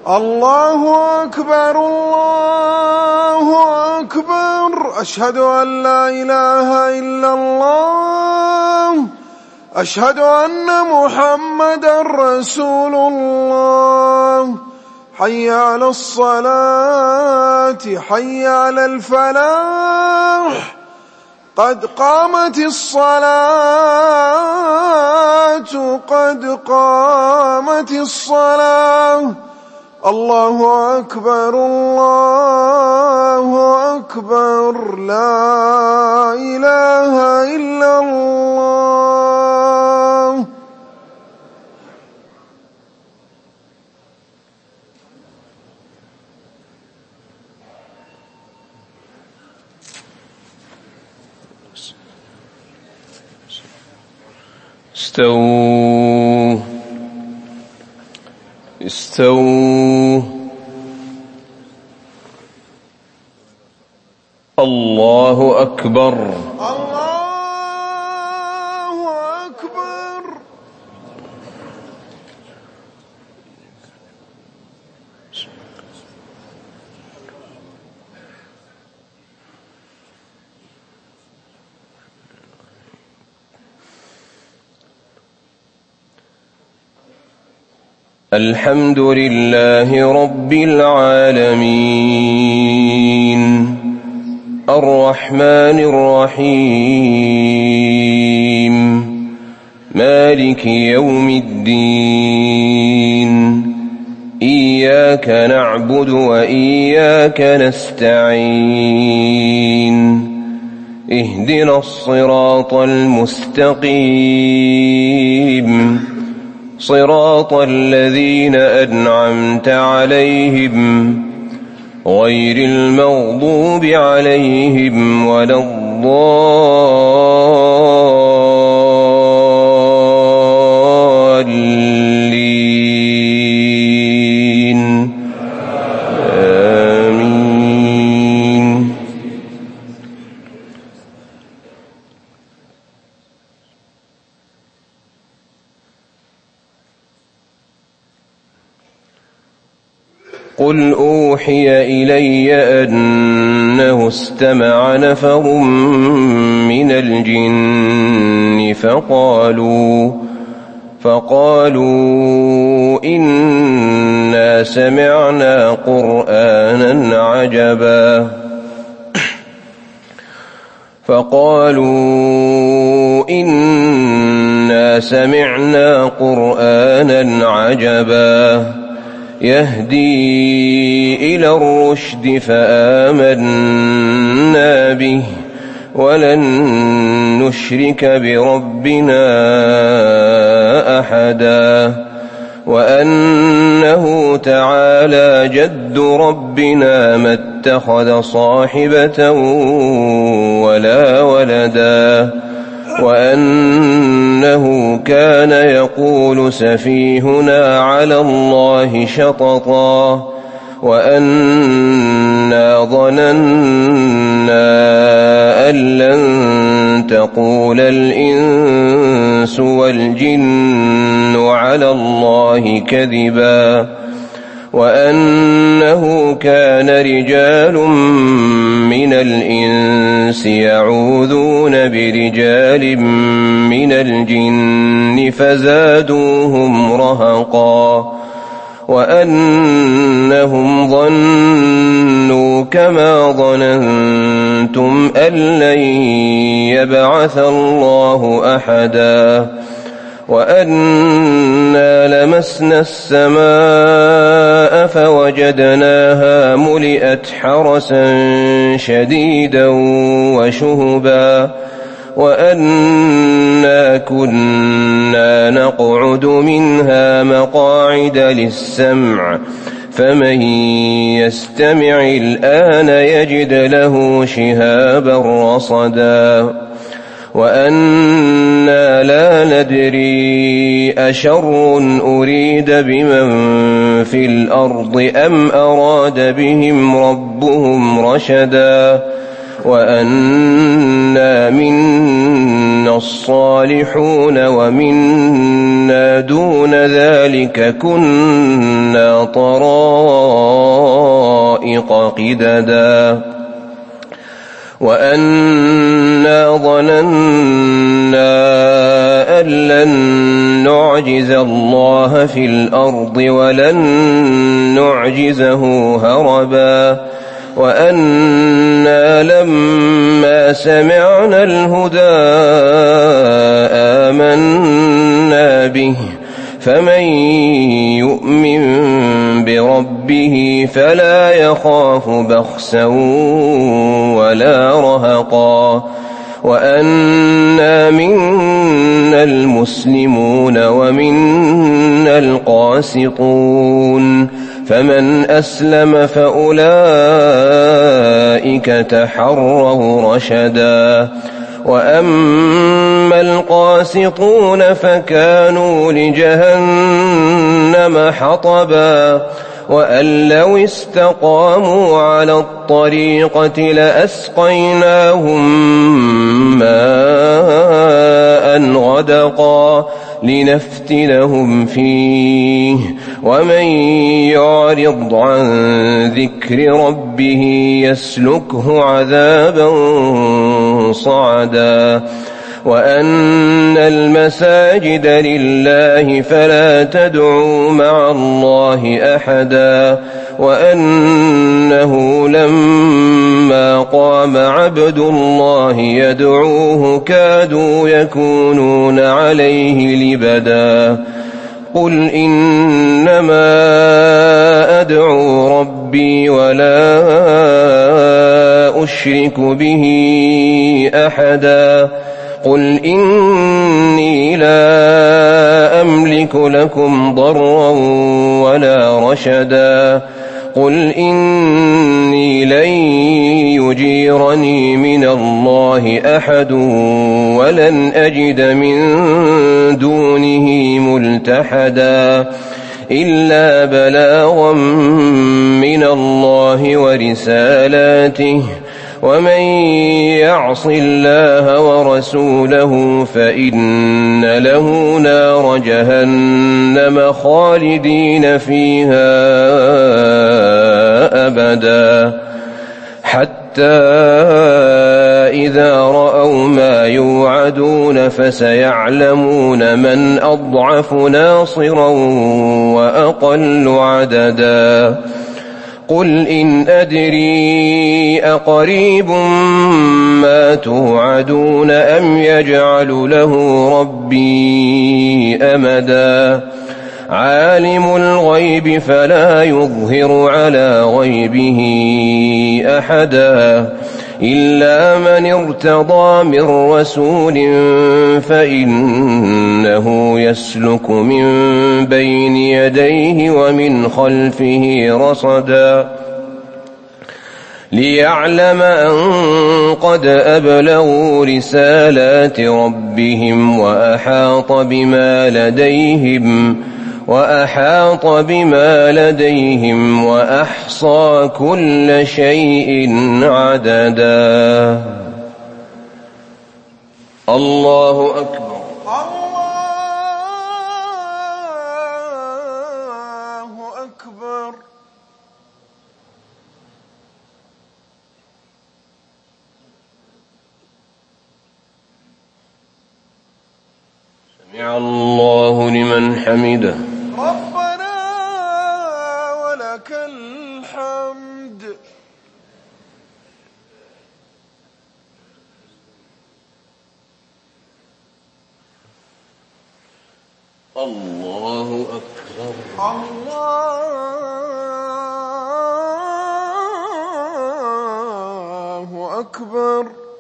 الله أكبر الله أكبر. أشهد أن لا إله إلا الله. أشهد أن محمدا رسول الله. حي على الصلاة حي على الفلاح. قد قامت الصلاة قد قامت الصلاة. الله أكبر الله أكبر. لا إله إلا الله. استووا استووا. الله أكبر الله أكبر. الحمد لله رب العالمين الرحمن الرحيم مالك يوم الدين. إياك نعبد وإياك نستعين. اهدنا الصراط المستقيم صراط الذين أنعمت عليهم غير المغضوب عليهم ولا الضالين. آمين. قل أوحي إلي أنه استمع نفر من الجن فقالوا إنا سمعنا قرآنا عجبا يهدي إلى الرشد فآمنا به ولن نشرك بربنا أحدا. وأنه تعالى جد ربنا ما اتخذ صاحبة ولا ولدا. وأنه كان يقول سفيهنا على الله شططا. وأنا ظننا أن لن تقول الإنس والجن على الله كذبا. وأنه كان رجال من الإنس يعوذون برجال من الجن فزادوهم رهقا. وأنهم ظنوا كما ظننتم أن لن يبعث الله أحدا. وأنا لمسنا السماء فوجدناها ملئت حرسا شديدا وشهبا. وأنا كنا نقعد منها مقاعد للسمع فمن يستمع الآن يجد له شهابا رصدا. وأنا لا ندري أشر أريد بمن في الأرض أم أراد بهم ربهم رشدا. وأنا منا الصالحون ومنا دون ذلك كنا طرائق قددا وأنا ظننا أن لن نعجز الله في الأرض ولن نعجزه هربا وأنا لما سمعنا الهدى آمنا به فمن يؤمن بربه فلا يخاف بخسا ولا رهقا وأنا منا المسلمون ومنا القاسطون فمن أسلم فأولئك تحروا رشدا وأما القاسطون فكانوا لجهنم حطبا وأن لو استقاموا على الطريقة لأسقيناهم ماء غدقا لنفتنهم فيه ومن يعرض عن ذكر ربه يسلكه عذابا صعدا وأن المساجد لله فلا تدعوا مع الله أحدا وأنه لما قام عبد الله يدعوه كادوا يكونون عليه لبدا قل إنما أدعو ربي ولا أشرك به أحدا قل إني لا أملك لكم ضرا ولا رشدا قل إني لن يجيرني من الله أحد ولن أجد من دونه ملتحدا إلا بلاغا من الله ورسالاته ومن يعص الله ورسوله فإن له نار جهنم خالدين فيها أبدا حتى إذا رأوا ما يوعدون فسيعلمون من أضعف ناصرا وأقل عددا قل إن أدري أقريب ما توعدون أم يجعل له ربي أمدا عالم الغيب فلا يظهر على غيبه أحدا إلا من ارتضى من رسول فإنه يسلك من بين يديه ومن خلفه رصدا ليعلم أن قد أبلغوا رسالات ربهم وأحاط بما لديهم وأحصى كل شيء عددا الله أكبر الله أكبر سمع الله لمن حمده ربنا ولك الحمد الله أكبر الله أكبر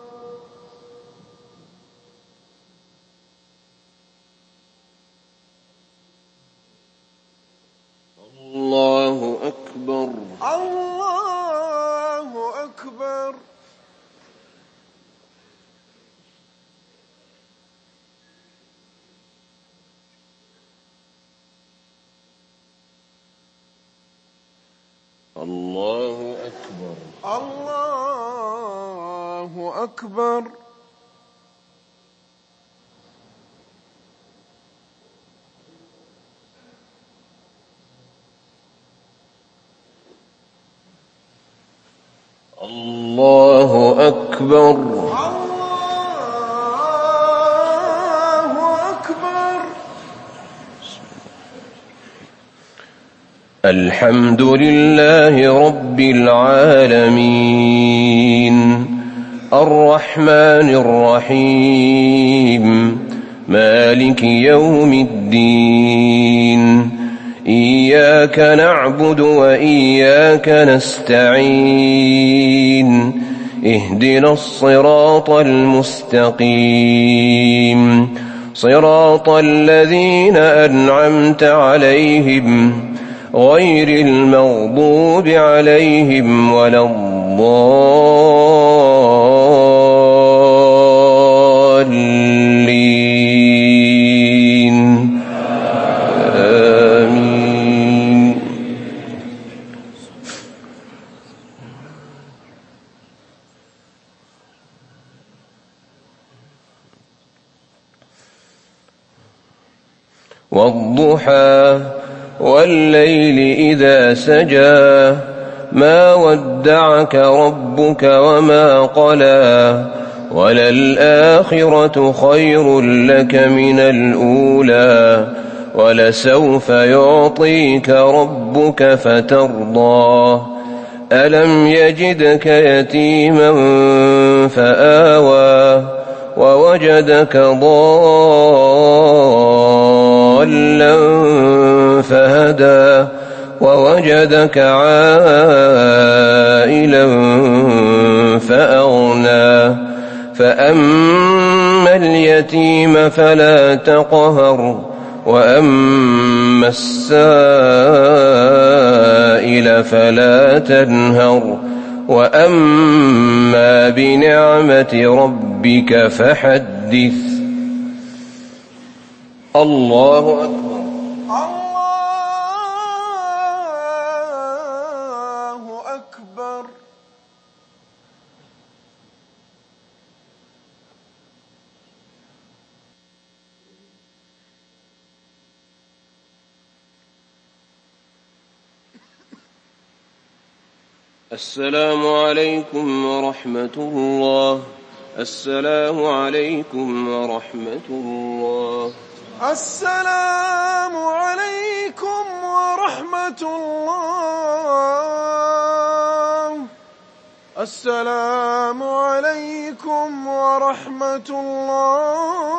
الله أكبر الله أكبر الله أكبر الله أكبر الله أكبر. الله أكبر. الحمد لله رب العالمين الرحمن الرحيم مالك يوم الدين إياك نعبد وإياك نستعين اهدنا الصراط المستقيم صراط الذين أنعمت عليهم غير المغضوب عليهم ولا الضالين آمين. والضحى والليل إذا سجى ما ودعك ربك وما قلى وللآخرة خير لك من الأولى ولسوف يعطيك ربك فترضى ألم يجدك يتيما فآوى ووجدك ضالا فهدى ووجدك عائلا فأغنى فأما اليتيم فلا تقهر وأما السائل فلا تنهر وأما بنعمة ربك فحدث. الله أكبر. الله أكبر. السلام عليكم ورحمة الله. السلام عليكم ورحمة الله. السلام عليكم ورحمة الله. السلام عليكم ورحمة الله.